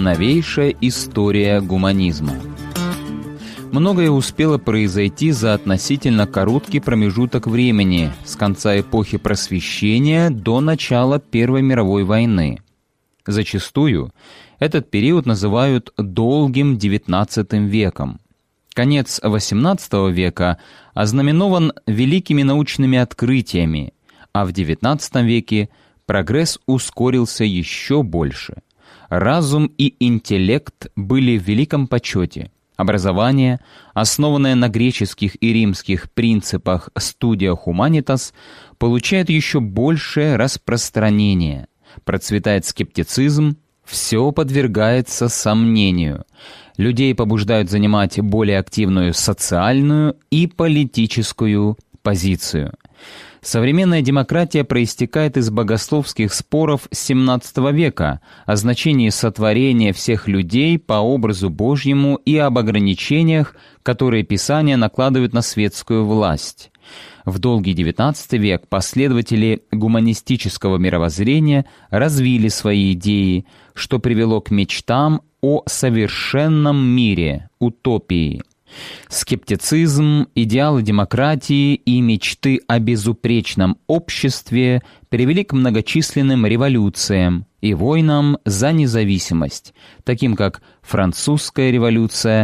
Новейшая история гуманизма. Многое успело произойти за относительно короткий промежуток времени с конца эпохи Просвещения до начала Первой мировой войны. Зачастую этот период называют долгим XIX веком. Конец XVIII века ознаменован великими научными открытиями, а в XIX веке прогресс ускорился еще больше. Разум и интеллект были в великом почете. Образование, основанное на греческих и римских принципах «Studia Humanitas», получает еще большее распространение. Процветает скептицизм, все подвергается сомнению. Людей побуждают занимать более активную социальную и политическую позицию. Современная демократия проистекает из богословских споров XVII века о значении сотворения всех людей по образу Божьему и об ограничениях, которые Писания накладывают на светскую власть. В долгий XIX век последователи гуманистического мировоззрения развили свои идеи, что привело к мечтам о совершенном мире, утопии. Скептицизм, идеалы демократии и мечты о безупречном обществе привели к многочисленным революциям и войнам за независимость, таким как Французская революция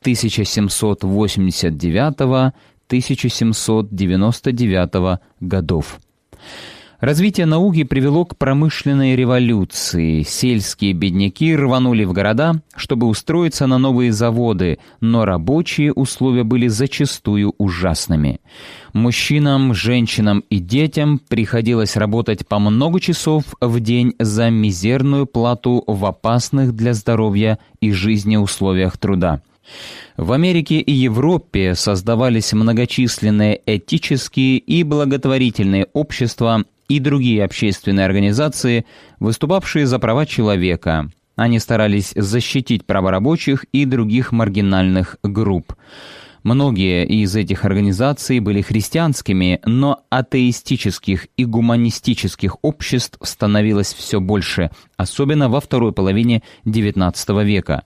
1789-1799 годов. Развитие науки привело к промышленной революции. Сельские бедняки рванули в города, чтобы устроиться на новые заводы, но рабочие условия были зачастую ужасными. Мужчинам, женщинам и детям приходилось работать по много часов в день за мизерную плату в опасных для здоровья и жизни условиях труда. В Америке и Европе создавались многочисленные этические и благотворительные общества и другие общественные организации, выступавшие за права человека. Они старались защитить права рабочих и других маргинальных групп. Многие из этих организаций были христианскими, но атеистических и гуманистических обществ становилось все больше, особенно во второй половине XIX века.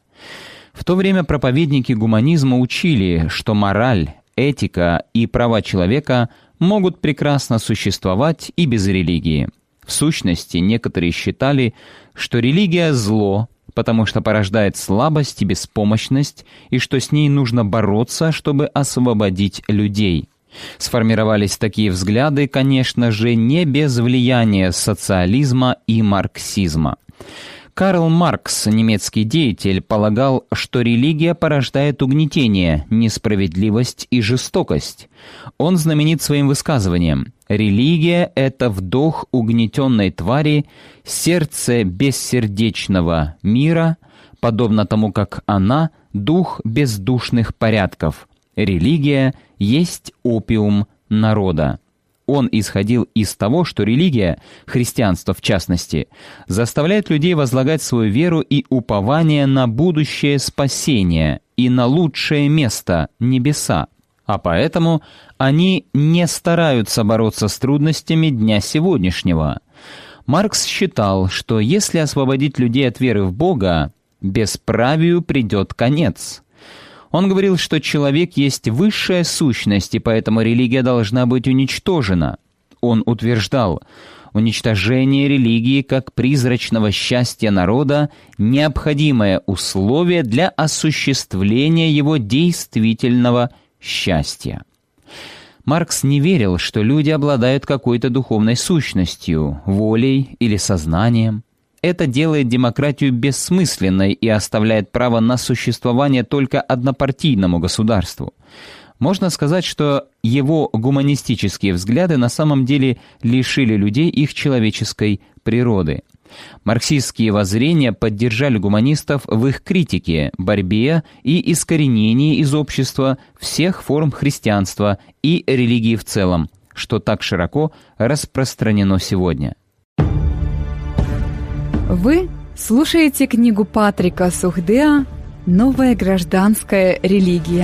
В то время проповедники гуманизма учили, что мораль, этика и права человека могут прекрасно существовать и без религии. В сущности, некоторые считали, что религия – зло, потому что порождает слабость и беспомощность, и что с ней нужно бороться, чтобы освободить людей. Сформировались такие взгляды, конечно же, не без влияния социализма и марксизма. Карл Маркс, немецкий деятель, полагал, что религия порождает угнетение, несправедливость и жестокость. Он знаменит своим высказыванием: «Религия — это вдох угнетенной твари, сердце бессердечного мира, подобно тому, как она — дух бездушных порядков. Религия есть опиум народа». Он исходил из того, что религия, христианство в частности, заставляет людей возлагать свою веру и упование на будущее спасение и на лучшее место — небеса. А поэтому они не стараются бороться с трудностями дня сегодняшнего. Маркс считал, что если освободить людей от веры в Бога, бесправию придет конец. Он говорил, что человек есть высшая сущность, и поэтому религия должна быть уничтожена. Он утверждал, уничтожение религии как призрачного счастья народа – необходимое условие для осуществления его действительного счастья. Маркс не верил, что люди обладают какой-то духовной сущностью, волей или сознанием. Это делает демократию бессмысленной и оставляет право на существование только однопартийному государству. Можно сказать, что его гуманистические взгляды на самом деле лишили людей их человеческой природы. Марксистские воззрения поддержали гуманистов в их критике, борьбе и искоренении из общества всех форм христианства и религии в целом, что так широко распространено сегодня. Вы слушаете книгу Патрика Сухдеа «Новая гражданская религия».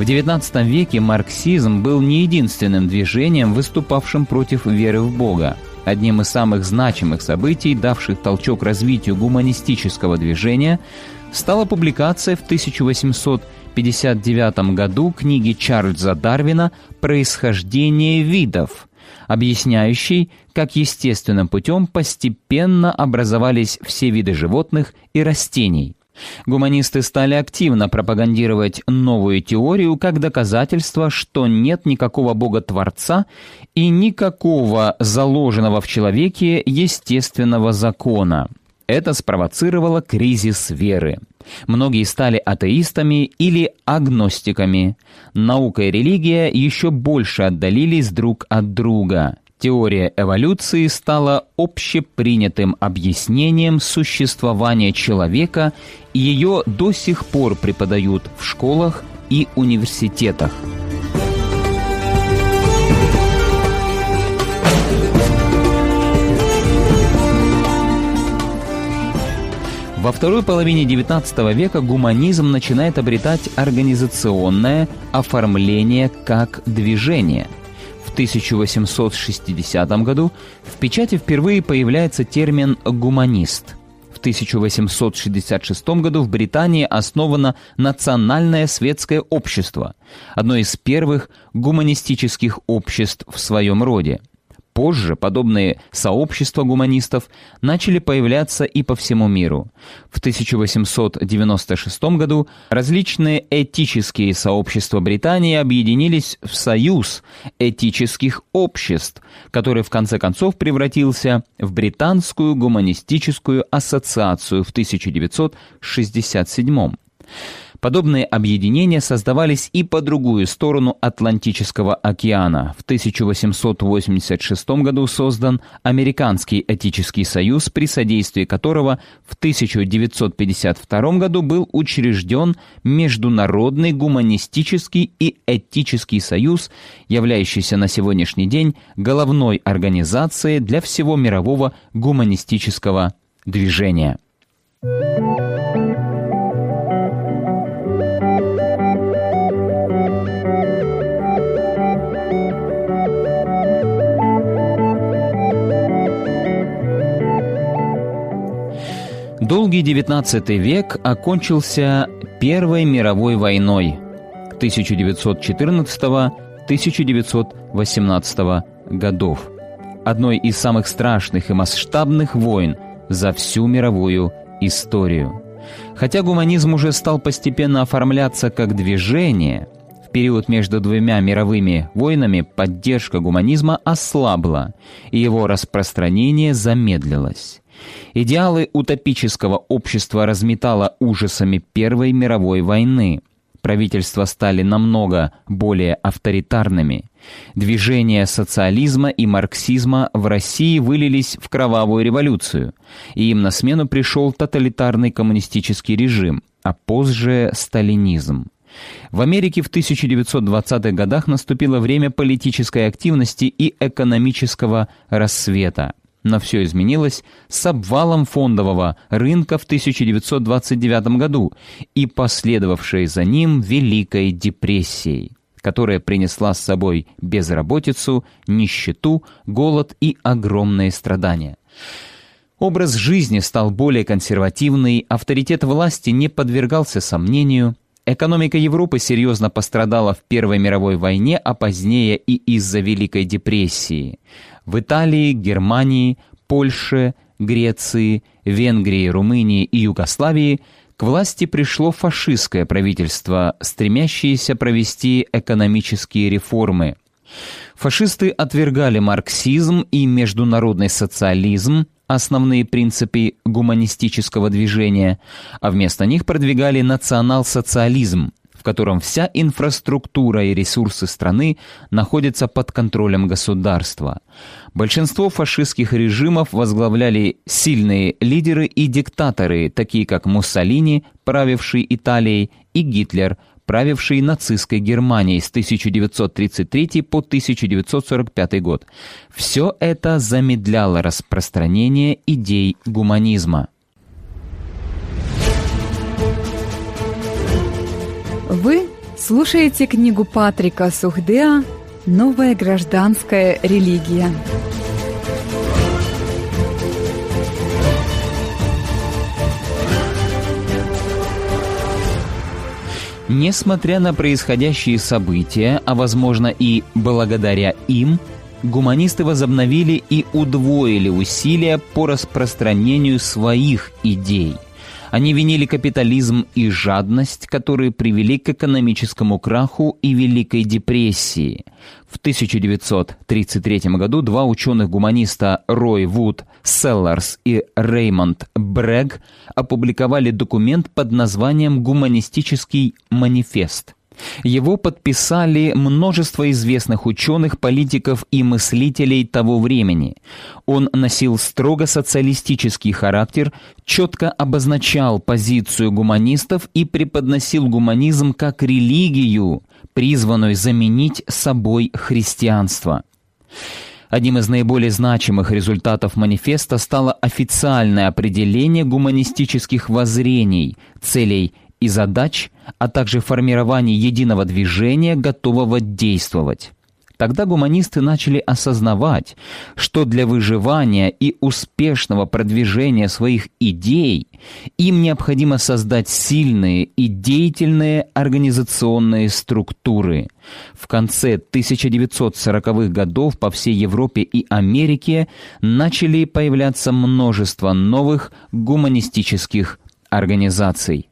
В XIX веке марксизм был не единственным движением, выступавшим против веры в Бога. Одним из самых значимых событий, давших толчок развитию гуманистического движения, стала публикация в 1859 году книги Чарльза Дарвина «Происхождение видов», объясняющей, как естественным путем постепенно образовались все виды животных и растений. Гуманисты стали активно пропагандировать новую теорию как доказательство, что нет никакого Бога-творца и никакого заложенного в человеке естественного закона. Это спровоцировало кризис веры. Многие стали атеистами или агностиками. Наука и религия еще больше отдалились друг от друга. Теория эволюции стала общепринятым объяснением существования человека, и ее до сих пор преподают в школах и университетах. Во второй половине XIX века гуманизм начинает обретать организационное оформление как движение. В 1860 году в печати впервые появляется термин «гуманист». В 1866 году в Британии основано Национальное светское общество, одно из первых гуманистических обществ в своем роде. Позже подобные сообщества гуманистов начали появляться и по всему миру. В 1896 году различные этические сообщества Британии объединились в Союз этических обществ, который в конце концов превратился в Британскую гуманистическую ассоциацию в 1967. Подобные объединения создавались и по другую сторону Атлантического океана. В 1886 году создан Американский этический союз, при содействии которого в 1952 году был учрежден Международный гуманистический и этический союз, являющийся на сегодняшний день головной организацией для всего мирового гуманистического движения. Долгий XIX век окончился Первой мировой войной 1914-1918 годов, одной из самых страшных и масштабных войн за всю мировую историю. Хотя гуманизм уже стал постепенно оформляться как движение, в период между двумя мировыми войнами поддержка гуманизма ослабла, и его распространение замедлилось. Идеалы утопического общества разметало ужасами Первой мировой войны. Правительства стали намного более авторитарными. Движения социализма и марксизма в России вылились в кровавую революцию, и им на смену пришел тоталитарный коммунистический режим, а позже сталинизм. В Америке в 1920-х годах наступило время политической активности и экономического рассвета. Но все изменилось с обвалом фондового рынка в 1929 году и последовавшей за ним Великой депрессией, которая принесла с собой безработицу, нищету, голод и огромные страдания. Образ жизни стал более консервативный, авторитет власти не подвергался сомнению, экономика Европы серьезно пострадала в Первой мировой войне, а позднее и из-за Великой депрессии. В Италии, Германии, Польше, Греции, Венгрии, Румынии и Югославии к власти пришло фашистское правительство, стремящееся провести экономические реформы. Фашисты отвергали марксизм и международный социализм, основные принципы гуманистического движения, а вместо них продвигали национал-социализм, в котором вся инфраструктура и ресурсы страны находятся под контролем государства. Большинство фашистских режимов возглавляли сильные лидеры и диктаторы, такие как Муссолини, правивший Италией, и Гитлер, правивший нацистской Германией с 1933 по 1945 год. Все это замедляло распространение идей гуманизма. Вы Слушайте книгу Патрика Сухдеа «Новая гражданская религия». Несмотря на происходящие события, а возможно и благодаря им, гуманисты возобновили и удвоили усилия по распространению своих идей. Они винили капитализм и жадность, которые привели к экономическому краху и Великой депрессии. В 1933 году два ученых-гуманиста Рой Вуд Селларс и Реймонд Брэгг опубликовали документ под названием «Гуманистический манифест». Его подписали множество известных ученых, политиков и мыслителей того времени. Он носил строго социалистический характер, четко обозначал позицию гуманистов и преподносил гуманизм как религию, призванную заменить собой христианство. Одним из наиболее значимых результатов манифеста стало официальное определение гуманистических воззрений, целей и задач, а также формирование единого движения, готового действовать. Тогда гуманисты начали осознавать, что для выживания и успешного продвижения своих идей им необходимо создать сильные и деятельные организационные структуры. В конце 1940-х годов по всей Европе и Америке начали появляться множество новых гуманистических организаций.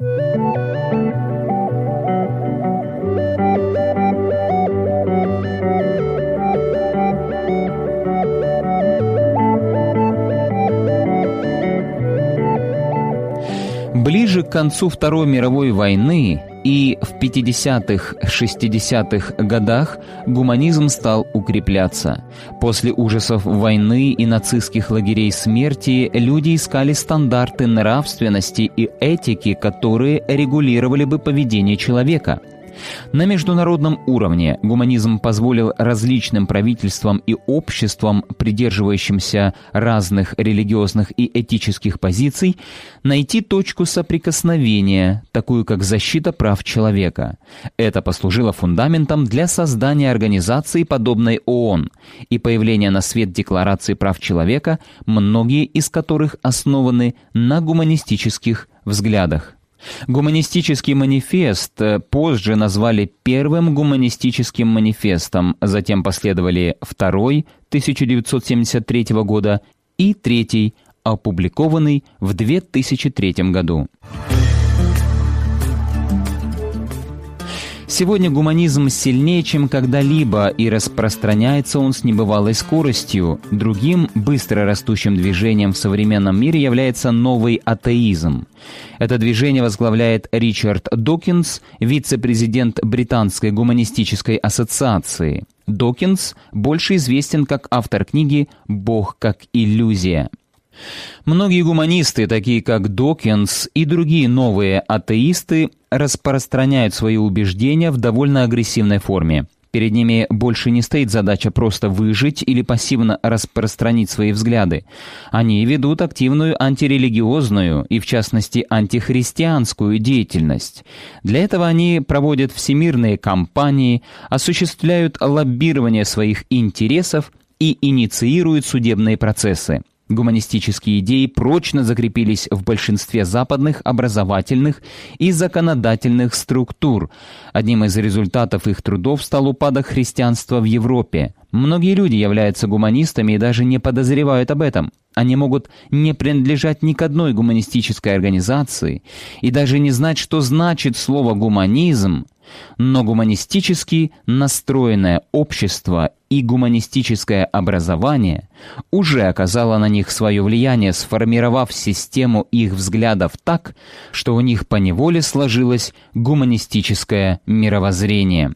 Ближе к концу Второй мировой войны и в 50-х-60-х годах гуманизм стал укрепляться. После ужасов войны и нацистских лагерей смерти люди искали стандарты нравственности и этики, которые регулировали бы поведение человека. На международном уровне гуманизм позволил различным правительствам и обществам, придерживающимся разных религиозных и этических позиций, найти точку соприкосновения, такую как защита прав человека. Это послужило фундаментом для создания организации, подобной ООН, и появления на свет Декларации прав человека, многие из которых основаны на гуманистических взглядах. Гуманистический манифест позже назвали первым гуманистическим манифестом, затем последовали второй 1973 года и третий, опубликованный в 2003 году. Сегодня гуманизм сильнее, чем когда-либо, и распространяется он с небывалой скоростью. Другим быстро растущим движением в современном мире является новый атеизм. Это движение возглавляет Ричард Докинс, вице-президент Британской гуманистической ассоциации. Докинс больше известен как автор книги «Бог как иллюзия». Многие гуманисты, такие как Докинс и другие новые атеисты, распространяют свои убеждения в довольно агрессивной форме. Перед ними больше не стоит задача просто выжить или пассивно распространить свои взгляды. Они ведут активную антирелигиозную и, в частности, антихристианскую деятельность. Для этого они проводят всемирные кампании, осуществляют лоббирование своих интересов и инициируют судебные процессы. Гуманистические идеи прочно закрепились в большинстве западных образовательных и законодательных структур. Одним из результатов их трудов стал упадок христианства в Европе. Многие люди являются гуманистами и даже не подозревают об этом. Они могут не принадлежать ни к одной гуманистической организации и даже не знать, что значит слово «гуманизм». Но гуманистически настроенное общество и гуманистическое образование уже оказало на них свое влияние, сформировав систему их взглядов так, что у них поневоле сложилось гуманистическое мировоззрение.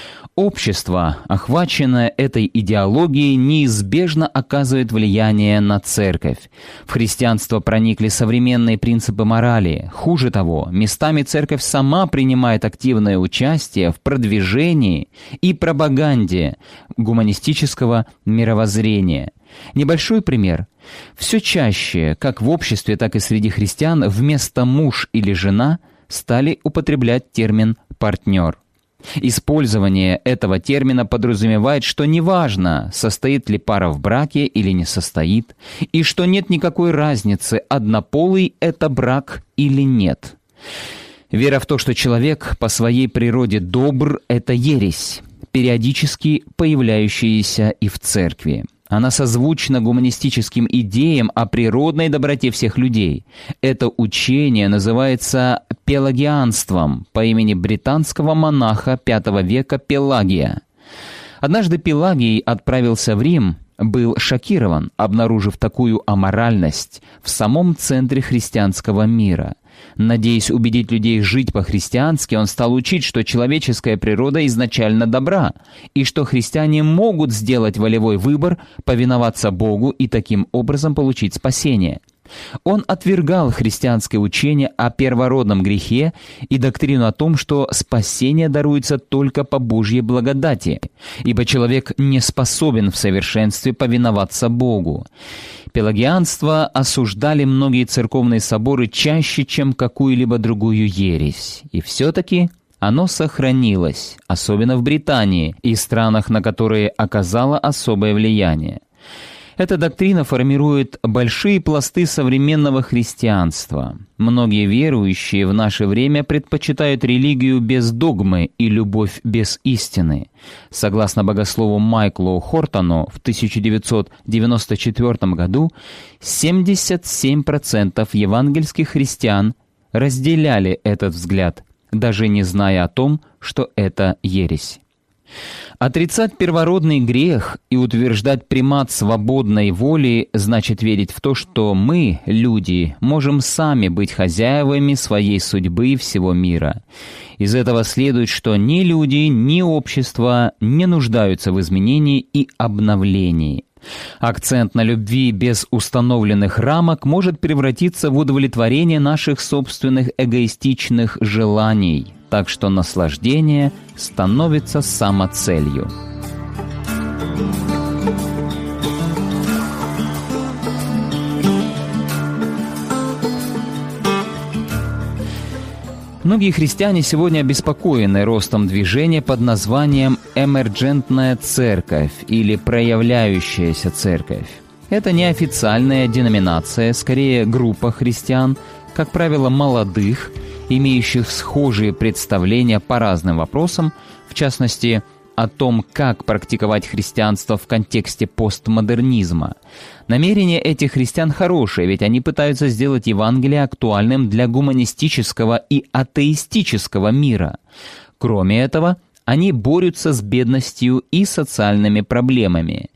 Общество, охваченное этой идеологией, неизбежно оказывает влияние на церковь. В христианство проникли современные принципы морали. Хуже того, местами церковь сама принимает активное участие в продвижении и пропаганде гуманистического мировоззрения. Небольшой пример. Все чаще, как в обществе, так и среди христиан, вместо «муж» или «жена» стали употреблять термин «партнер». Использование этого термина подразумевает, что неважно, состоит ли пара в браке или не состоит, и что нет никакой разницы, однополый это брак или нет. Вера в то, что человек по своей природе добр, это ересь, периодически появляющаяся и в церкви. Она созвучна гуманистическим идеям о природной доброте всех людей. Это учение называется пелагианством по имени британского монаха V века Пелагия. Однажды Пелагий отправился в Рим, был шокирован, обнаружив такую аморальность в самом центре христианского мира. Надеясь убедить людей жить по-христиански, он стал учить, что человеческая природа изначально добра, и что христиане могут сделать волевой выбор, повиноваться Богу и таким образом получить спасение. Он отвергал христианское учение о первородном грехе и доктрину о том, что спасение даруется только по Божьей благодати, ибо человек не способен в совершенстве повиноваться Богу. Пелагианство осуждали многие церковные соборы чаще, чем какую-либо другую ересь, и все-таки оно сохранилось, особенно в Британии и странах, на которые оказало особое влияние. Эта доктрина формирует большие пласты современного христианства. Многие верующие в наше время предпочитают религию без догмы и любовь без истины. Согласно богослову Майклу Хортону, в 1994 году 77% евангельских христиан разделяли этот взгляд, даже не зная о том, что это ересь. Отрицать первородный грех и утверждать примат свободной воли значит верить в то, что мы, люди, можем сами быть хозяевами своей судьбы и всего мира. Из этого следует, что ни люди, ни общество не нуждаются в изменении и обновлении. Акцент на любви без установленных рамок может превратиться в удовлетворение наших собственных эгоистичных желаний, так что наслаждение становится самоцелью. Многие христиане сегодня обеспокоены ростом движения под названием «эмерджентная церковь» или «проявляющаяся церковь». Это неофициальная деноминация, скорее группа христиан, как правило, молодых, имеющих схожие представления по разным вопросам, в частности, о том, как практиковать христианство в контексте постмодернизма. Намерения этих христиан хорошие, ведь они пытаются сделать Евангелие актуальным для гуманистического и атеистического мира. Кроме этого, они борются с бедностью и социальными проблемами.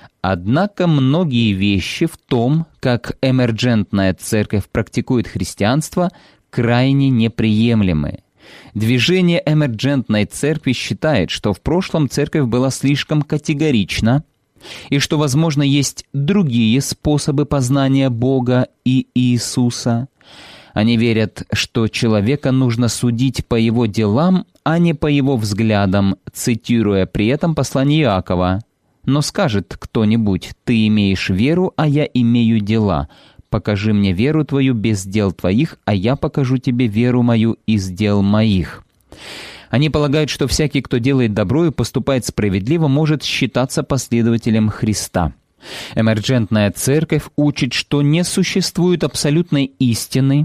Однако многие вещи в том, как эмерджентная церковь практикует христианство, крайне неприемлемы. Движение эмерджентной церкви считает, что в прошлом церковь была слишком категорична, и что, возможно, есть другие способы познания Бога и Иисуса. Они верят, что человека нужно судить по его делам, а не по его взглядам, цитируя при этом послание Иакова. «Но скажет кто-нибудь: ты имеешь веру, а я имею дела. Покажи мне веру твою без дел твоих, а я покажу тебе веру мою из дел моих». Они полагают, что всякий, кто делает добро и поступает справедливо, может считаться последователем Христа. Эмерджентная церковь учит, что не существует абсолютной истины,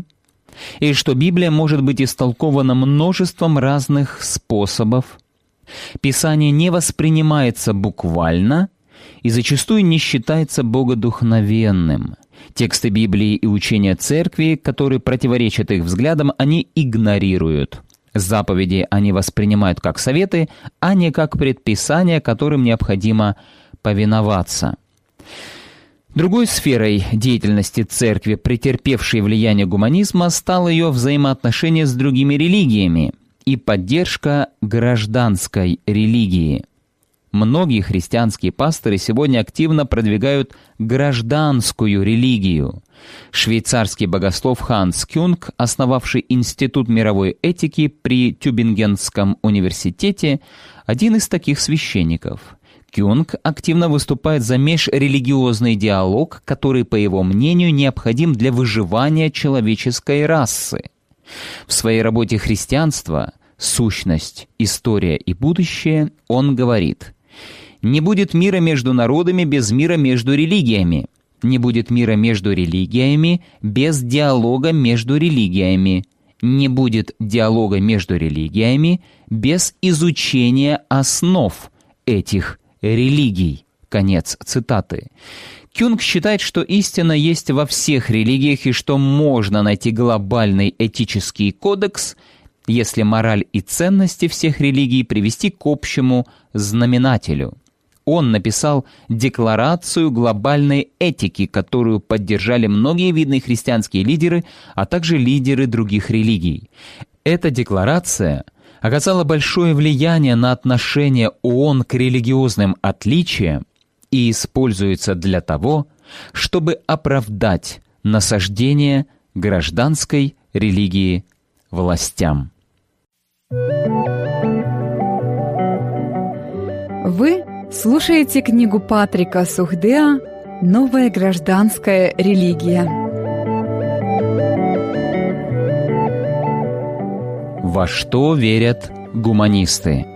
и что Библия может быть истолкована множеством разных способов. Писание не воспринимается буквально и зачастую не считается богодухновенным. Тексты Библии и учения церкви, которые противоречат их взглядам, они игнорируют. Заповеди они воспринимают как советы, а не как предписания, которым необходимо повиноваться. Другой сферой деятельности церкви, претерпевшей влияние гуманизма, стало ее взаимоотношения с другими религиями и поддержка гражданской религии. Многие христианские пасторы сегодня активно продвигают гражданскую религию. Швейцарский богослов Ханс Кюнг, основавший Институт мировой этики при Тюбингенском университете, один из таких священников. Кюнг активно выступает за межрелигиозный диалог, который, по его мнению, необходим для выживания человеческой расы. В своей работе «Христианство» сущность, история и будущее, он говорит: «Не будет мира между народами без мира между религиями. Не будет мира между религиями без диалога между религиями. Не будет диалога между религиями без изучения основ этих религий». Конец цитаты. Кюнг считает, что истина есть во всех религиях и что можно найти глобальный этический кодекс, если мораль и ценности всех религий привести к общему знаменателю. Он написал декларацию глобальной этики, которую поддержали многие видные христианские лидеры, а также лидеры других религий. Эта декларация оказала большое влияние на отношение ООН к религиозным отличиям и используется для того, чтобы оправдать насаждение гражданской религии властям. Вы слушаете книгу Патрика Сухдеа «Новая гражданская религия». Во что верят гуманисты?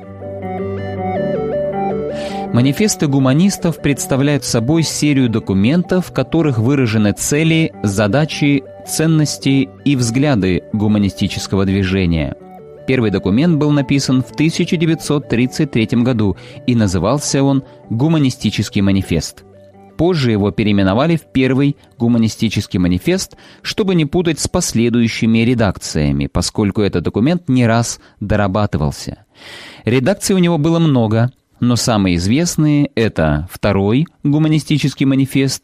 Манифесты гуманистов представляют собой серию документов, в которых выражены цели, задачи, ценности и взгляды гуманистического движения. Первый документ был написан в 1933 году, и назывался он «Гуманистический манифест». Позже его переименовали в Первый гуманистический манифест, чтобы не путать с последующими редакциями, поскольку этот документ не раз дорабатывался. Редакций у него было много, но самые известные — это Второй гуманистический манифест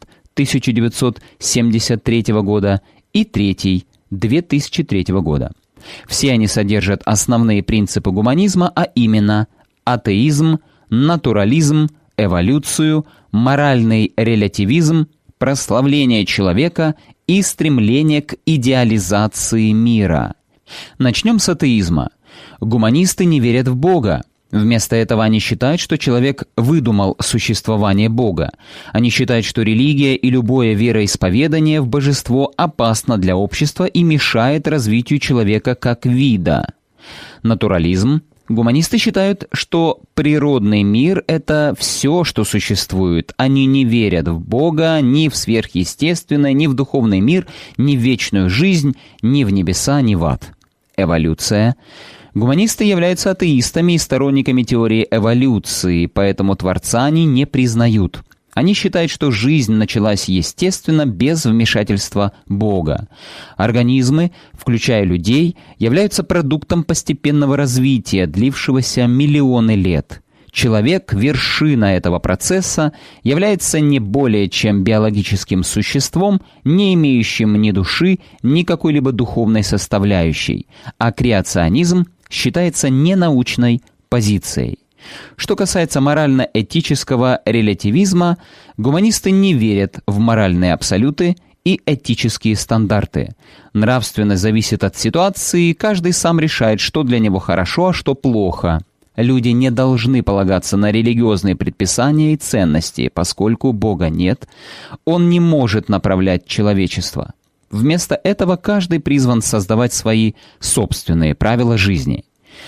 1973 года и Третий 2003 года. Все они содержат основные принципы гуманизма, а именно атеизм, натурализм, эволюцию, моральный релятивизм, прославление человека и стремление к идеализации мира. Начнем с атеизма. Гуманисты не верят в Бога. Вместо этого они считают, что человек выдумал существование Бога. Они считают, что религия и любое вероисповедание в божество опасно для общества и мешает развитию человека как вида. Натурализм. Гуманисты считают, что природный мир — это все, что существует. Они не верят в Бога, ни в сверхъестественное, ни в духовный мир, ни в вечную жизнь, ни в небеса, ни в ад. Эволюция. Гуманисты являются атеистами и сторонниками теории эволюции, поэтому Творца они не признают. Они считают, что жизнь началась естественно, без вмешательства Бога. Организмы, включая людей, являются продуктом постепенного развития, длившегося миллионы лет. Человек, вершина этого процесса, является не более чем биологическим существом, не имеющим ни души, ни какой-либо духовной составляющей, а креационизм считается ненаучной позицией. Что касается морально-этического релятивизма, гуманисты не верят в моральные абсолюты и этические стандарты. Нравственность зависит от ситуации, и каждый сам решает, что для него хорошо, а что плохо. Люди не должны полагаться на религиозные предписания и ценности, поскольку Бога нет, Он не может направлять человечество. Вместо этого каждый призван создавать свои собственные правила жизни.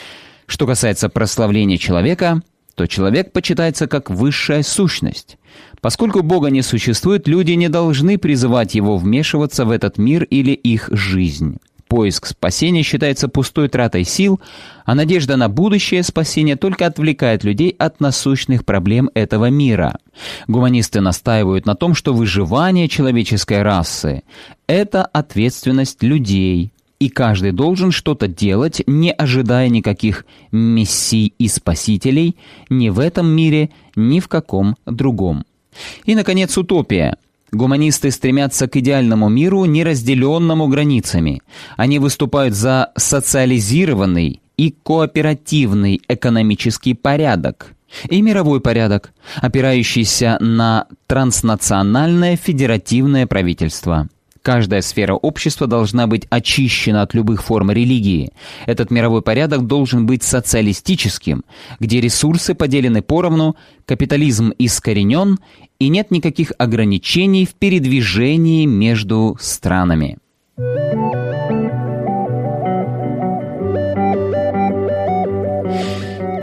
Что касается прославления человека, то человек почитается как высшая сущность. Поскольку Бога не существует, люди не должны призывать Его вмешиваться в этот мир или их жизнь. Поиск спасения считается пустой тратой сил, а надежда на будущее спасение только отвлекает людей от насущных проблем этого мира. Гуманисты настаивают на том, что выживание человеческой расы — это ответственность людей, и каждый должен что-то делать, не ожидая никаких мессий и спасителей ни в этом мире, ни в каком другом. И, наконец, утопия. Гуманисты стремятся к идеальному миру, не разделенному границами. Они выступают за социализированный и кооперативный экономический порядок и мировой порядок, опирающийся на транснациональное федеративное правительство. Каждая сфера общества должна быть очищена от любых форм религии. Этот мировой порядок должен быть социалистическим, где ресурсы поделены поровну, капитализм искоренен и нет никаких ограничений в передвижении между странами.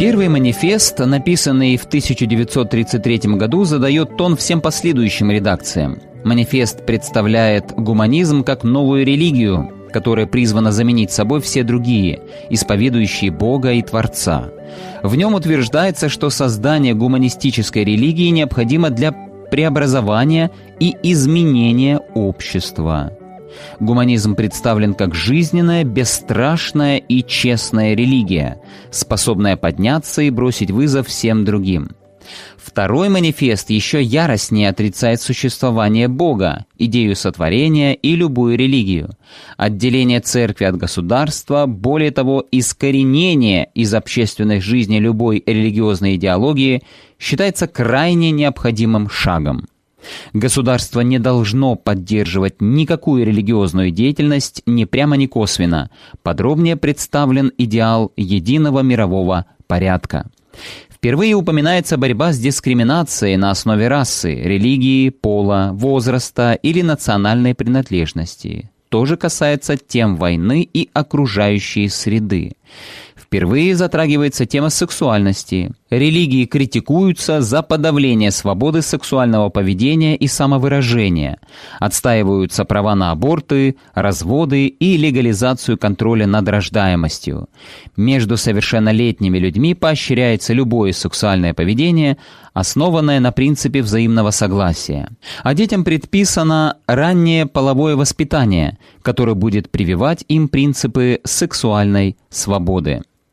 Первый манифест, написанный в 1933 году, задает тон всем последующим редакциям. Манифест представляет гуманизм как новую религию, которая призвана заменить собой все другие, исповедующие Бога и Творца. В нем утверждается, что создание гуманистической религии необходимо для преобразования и изменения общества. Гуманизм представлен как жизненная, бесстрашная и честная религия, способная подняться и бросить вызов всем другим. Второй манифест еще яростнее отрицает существование Бога, идею сотворения и любую религию. Отделение церкви от государства, более того, искоренение из общественной жизни любой религиозной идеологии считается крайне необходимым шагом. Государство не должно поддерживать никакую религиозную деятельность ни прямо, ни косвенно. Подробнее представлен идеал единого мирового порядка. Впервые упоминается борьба с дискриминацией на основе расы, религии, пола, возраста или национальной принадлежности. То же касается тем войны и окружающей среды. Впервые затрагивается тема сексуальности. Религии критикуются за подавление свободы сексуального поведения и самовыражения. Отстаиваются права на аборты, разводы и легализацию контроля над рождаемостью. Между совершеннолетними людьми поощряется любое сексуальное поведение, основанное на принципе взаимного согласия. А детям предписано раннее половое воспитание, которое будет прививать им принципы сексуальной свободы.